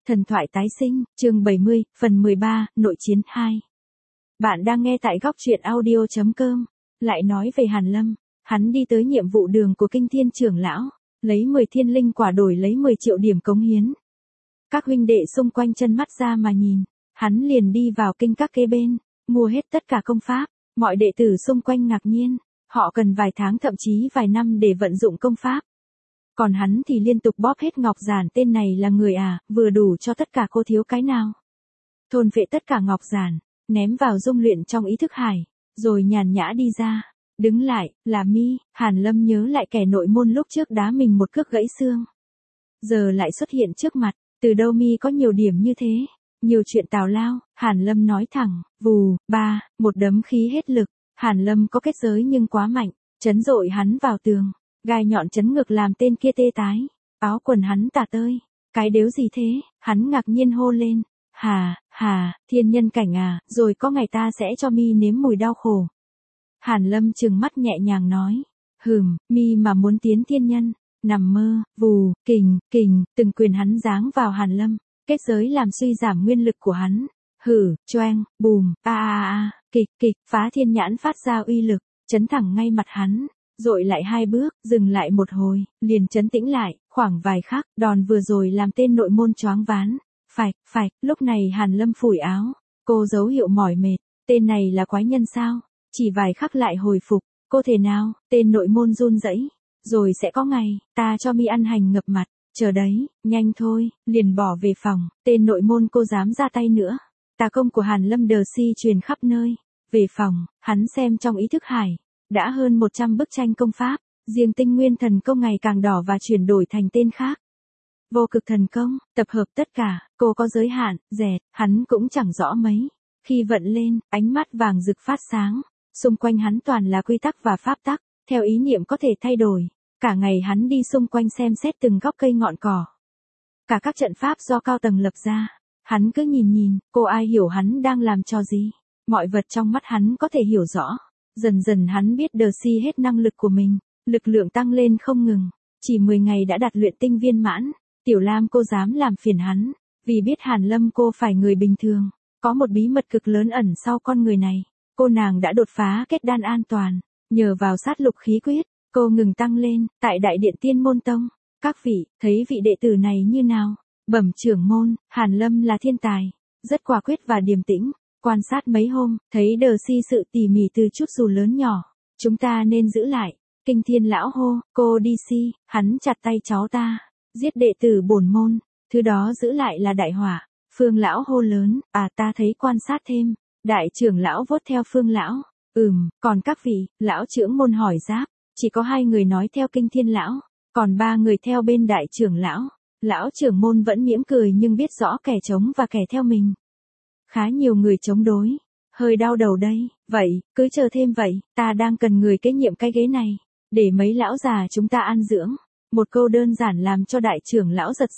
Thần thoại tái sinh, chương 70, phần 13, nội chiến 2. Bạn đang nghe tại góc truyện audio.com. Lại nói về Hàn Lâm, hắn đi tới nhiệm vụ đường của Kinh Thiên trưởng lão, lấy 10 thiên linh quả đổi lấy 10 triệu điểm cống hiến. Các huynh đệ xung quanh chân mắt ra mà nhìn, hắn liền đi vào kinh các kế bên, mua hết tất cả công pháp, mọi đệ tử xung quanh ngạc nhiên, họ cần vài tháng thậm chí vài năm để vận dụng công pháp. Còn hắn thì liên tục bóp hết ngọc giản, tên này là người à, vừa đủ cho tất cả cô thiếu cái nào. Thôn phệ tất cả ngọc giản, ném vào dung luyện trong ý thức hải, rồi nhàn nhã đi ra. Đứng lại, là Mi. Hàn Lâm nhớ lại kẻ nội môn lúc trước đá mình một cước gãy xương. Giờ lại xuất hiện trước mặt, từ đâu Mi có nhiều điểm như thế, nhiều chuyện tào lao. Hàn Lâm nói thẳng, vù, một đấm khí hết lực. Hàn Lâm có kết giới nhưng quá mạnh, chấn dội hắn vào tường. Gai nhọn chấn ngực làm tên kia tê tái, áo quần hắn tả tơi. Cái đếu gì thế? Hắn ngạc nhiên hô lên. Thiên nhân cảnh à, rồi có ngày ta sẽ cho Mi nếm mùi đau khổ. Hàn Lâm trừng mắt nhẹ nhàng nói. Mi mà muốn tiến thiên nhân, nằm mơ. Vù, kình, từng quyền hắn giáng vào Hàn Lâm, kết giới làm suy giảm nguyên lực của hắn. Choeng, bùm, kịch, phá thiên nhãn phát ra uy lực, chấn thẳng ngay mặt hắn. Dội lại 2 bước, dừng lại một hồi, liền trấn tĩnh lại, khoảng vài khắc, đòn vừa rồi làm tên nội môn choáng váng. Phạch, lúc này Hàn Lâm phủi áo, cô dấu hiệu mỏi mệt, tên này là quái nhân sao? Chỉ vài khắc lại hồi phục, cô thể nào? Tên nội môn run rẩy, rồi sẽ có ngày, ta cho Mi ăn hành ngập mặt, chờ đấy, nhanh thôi, liền bỏ về phòng, tên nội môn cô dám ra tay nữa. Tà công của Hàn Lâm đờ si truyền khắp nơi, về phòng, hắn xem trong ý thức hải. Đã hơn 100 bức tranh công pháp, riêng tinh nguyên thần công ngày càng đỏ và chuyển đổi thành tên khác. Vô cực thần công, tập hợp tất cả, cô có giới hạn, dẹt, hắn cũng chẳng rõ mấy. Khi vận lên, ánh mắt vàng rực phát sáng, xung quanh hắn toàn là quy tắc và pháp tắc, theo ý niệm có thể thay đổi. Cả ngày hắn đi xung quanh xem xét từng góc cây ngọn cỏ. Cả các trận pháp do cao tầng lập ra, hắn cứ nhìn, cô ai hiểu hắn đang làm trò gì. Mọi vật trong mắt hắn có thể hiểu rõ. Dần dần hắn biết đờ si hết năng lực của mình, lực lượng tăng lên không ngừng, chỉ 10 ngày đã đạt luyện tinh viên mãn. Tiểu Lam cô dám làm phiền hắn, vì biết Hàn Lâm cô phải người bình thường, có một bí mật cực lớn ẩn sau con người này. Cô nàng đã đột phá kết đan an toàn, nhờ vào sát lục khí quyết, cô ngừng tăng lên, tại đại điện Tiên Môn Tông. Các vị, thấy vị đệ tử này như nào? Bẩm trưởng môn, Hàn Lâm là thiên tài, rất quả quyết và điềm tĩnh. Quan sát mấy hôm, thấy đờ si sự tỉ mỉ từ chút dù lớn nhỏ. Chúng ta nên giữ lại. Kinh Thiên lão hô, cô đi si, hắn chặt tay cháu ta. Giết đệ tử bổn môn, thứ đó giữ lại là đại họa. Phương lão hô lớn, ta thấy quan sát thêm. Đại trưởng lão vốt theo Phương lão. Còn các vị, lão trưởng môn hỏi giáp. Chỉ có 2 người nói theo Kinh Thiên lão, còn 3 người theo bên đại trưởng lão. Lão trưởng môn vẫn mỉm cười nhưng biết rõ kẻ chống và kẻ theo mình. Khá nhiều người chống đối, hơi đau đầu đây, vậy, cứ chờ thêm vậy, ta đang cần người kế nhiệm cái ghế này, để mấy lão già chúng ta an dưỡng. Một câu đơn giản làm cho đại trưởng lão giật.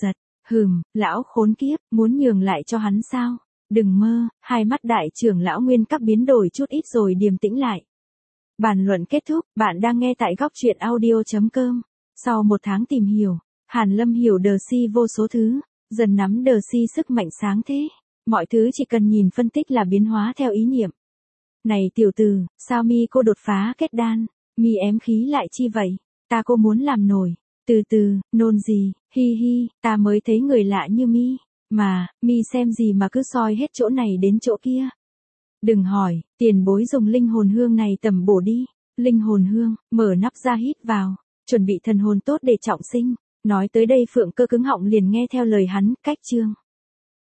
Lão khốn kiếp, muốn nhường lại cho hắn sao? Đừng mơ. Hai mắt đại trưởng lão nguyên các biến đổi chút ít rồi điềm tĩnh lại. Bàn luận kết thúc, bạn đang nghe tại góc truyện audio.com. Sau 1 tháng tìm hiểu, Hàn Lâm hiểu đờ si vô số thứ, dần nắm đờ si sức mạnh sáng thế. Mọi thứ chỉ cần nhìn phân tích là biến hóa theo ý niệm. Này tiểu tử, sao Mi cô đột phá kết đan? Mi ém khí lại chi vậy? Ta cô muốn làm nổi. Từ, nôn gì, hi, ta mới thấy người lạ như Mi. Mà, Mi xem gì mà cứ soi hết chỗ này đến chỗ kia. Đừng hỏi, tiền bối dùng linh hồn hương này tầm bổ đi. Linh hồn hương, mở nắp ra hít vào, chuẩn bị thần hồn tốt để trọng sinh. Nói tới đây Phượng Cơ cứng họng liền nghe theo lời hắn, cách chương.